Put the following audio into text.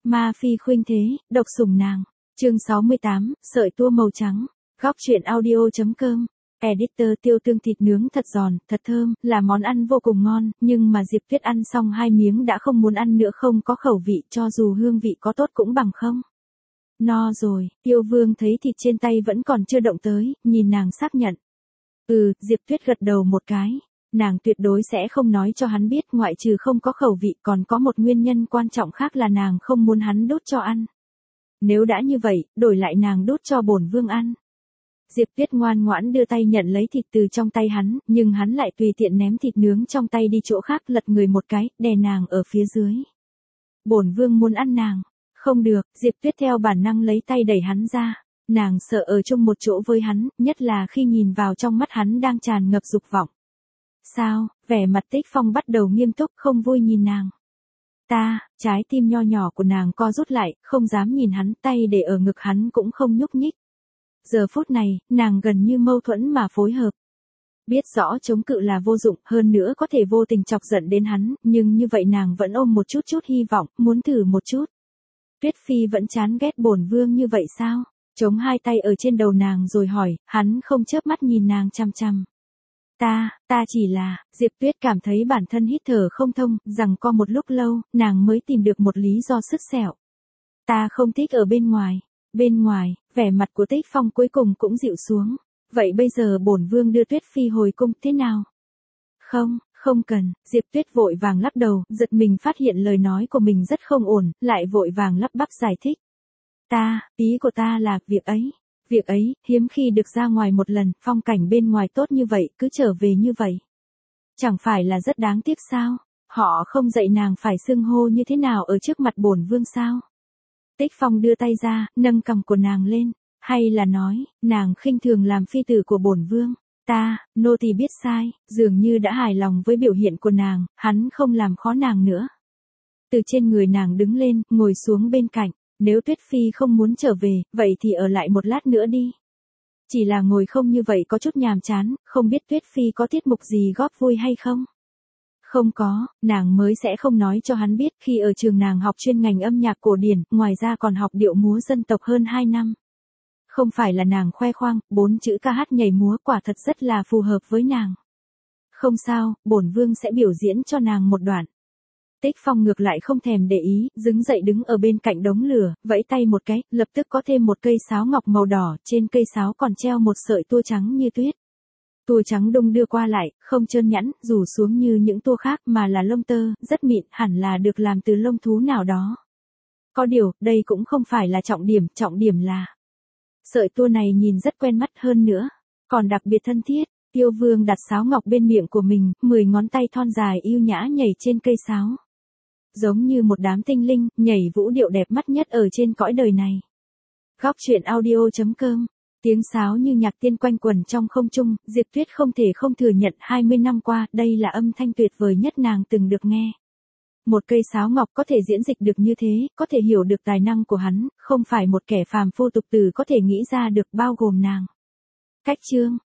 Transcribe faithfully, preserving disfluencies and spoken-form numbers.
Ma phi khuynh thế, độc sủng nàng. Chương sáu mươi tám, sợi tua màu trắng. Góc truyện audio.com. Editor Tiêu Tương thịt nướng thật giòn, thật thơm, là món ăn vô cùng ngon, nhưng mà Diệp Tuyết ăn xong hai miếng đã không muốn ăn nữa, không có khẩu vị, cho dù hương vị có tốt cũng bằng không. No rồi, Tiêu Vương thấy thịt trên tay vẫn còn chưa động tới, nhìn nàng xác nhận. Ừ, Diệp Tuyết gật đầu một cái. Nàng tuyệt đối sẽ không nói cho hắn biết, ngoại trừ không có khẩu vị còn có một nguyên nhân quan trọng khác là nàng không muốn hắn đút cho ăn. Nếu đã như vậy, đổi lại nàng đút cho bổn vương ăn. Diệp Tuyết ngoan ngoãn đưa tay nhận lấy thịt từ trong tay hắn, nhưng hắn lại tùy tiện ném thịt nướng trong tay đi chỗ khác, lật người một cái, đè nàng ở phía dưới. Bổn vương muốn ăn nàng. Không được, Diệp Tuyết theo bản năng lấy tay đẩy hắn ra. Nàng sợ ở chung một chỗ với hắn, nhất là khi nhìn vào trong mắt hắn đang tràn ngập dục vọng. Sao? Vẻ mặt Tích Phong bắt đầu nghiêm túc, không vui nhìn nàng. Ta, trái tim nho nhỏ của nàng co rút lại, không dám nhìn hắn, tay để ở ngực hắn cũng không nhúc nhích. Giờ phút này, nàng gần như mâu thuẫn mà phối hợp. Biết rõ chống cự là vô dụng, hơn nữa có thể vô tình chọc giận đến hắn, nhưng như vậy nàng vẫn ôm một chút chút hy vọng, muốn thử một chút. Tuyết Phi vẫn chán ghét bổn vương như vậy sao? Chống hai tay ở trên đầu nàng rồi hỏi, hắn không chớp mắt nhìn nàng chăm chăm. Ta, ta chỉ là, Diệp Tuyết cảm thấy bản thân hít thở không thông, rằng co một lúc lâu, nàng mới tìm được một lý do sứt sẹo. Ta không thích ở bên ngoài. Bên ngoài, vẻ mặt của Tích Phong cuối cùng cũng dịu xuống. Vậy bây giờ bổn vương đưa Tuyết Phi hồi cung thế nào? Không, không cần, Diệp Tuyết vội vàng lắc đầu, giật mình phát hiện lời nói của mình rất không ổn, lại vội vàng lắp bắp giải thích. Ta, ý của ta là, việc ấy. Việc ấy, hiếm khi được ra ngoài một lần, phong cảnh bên ngoài tốt như vậy, cứ trở về như vậy. Chẳng phải là rất đáng tiếc sao? Họ không dạy nàng phải xưng hô như thế nào ở trước mặt bổn vương sao? Tích Phong đưa tay ra, nâng cằm của nàng lên. Hay là nói, nàng khinh thường làm phi tử của bổn vương? Ta, nô tỳ biết sai, dường như đã hài lòng với biểu hiện của nàng, hắn không làm khó nàng nữa. Từ trên người nàng đứng lên, ngồi xuống bên cạnh. Nếu Tuyết Phi không muốn trở về, vậy thì ở lại một lát nữa đi. Chỉ là ngồi không như vậy có chút nhàm chán, không biết Tuyết Phi có tiết mục gì góp vui hay không? Không có, nàng mới sẽ không nói cho hắn biết, khi ở trường nàng học chuyên ngành âm nhạc cổ điển, ngoài ra còn học điệu múa dân tộc hơn hai năm. Không phải là nàng khoe khoang, bốn chữ ca hát nhảy múa quả thật rất là phù hợp với nàng. Không sao, bổn vương sẽ biểu diễn cho nàng một đoạn. Tích Phong ngược lại không thèm để ý, đứng dậy đứng ở bên cạnh đống lửa, vẫy tay một cái, lập tức có thêm một cây sáo ngọc màu đỏ, trên cây sáo còn treo một sợi tua trắng như tuyết. Tua trắng đung đưa qua lại, không trơn nhẵn, rủ xuống như những tua khác mà là lông tơ, rất mịn, hẳn là được làm từ lông thú nào đó. Có điều, đây cũng không phải là trọng điểm, trọng điểm là sợi tua này nhìn rất quen mắt, hơn nữa, còn đặc biệt thân thiết. Tiêu Vương đặt sáo ngọc bên miệng của mình, mười ngón tay thon dài yêu nhã nhảy trên cây sáo. Giống như một đám tinh linh, nhảy vũ điệu đẹp mắt nhất ở trên cõi đời này. Góc truyện audio.com. Tiếng sáo như nhạc tiên quanh quẩn trong không trung, Diệp Tuyết không thể không thừa nhận hai mươi năm qua, đây là âm thanh tuyệt vời nhất nàng từng được nghe. Một cây sáo ngọc có thể diễn dịch được như thế, có thể hiểu được tài năng của hắn, không phải một kẻ phàm phu tục tử có thể nghĩ ra được, bao gồm nàng. Cách chương.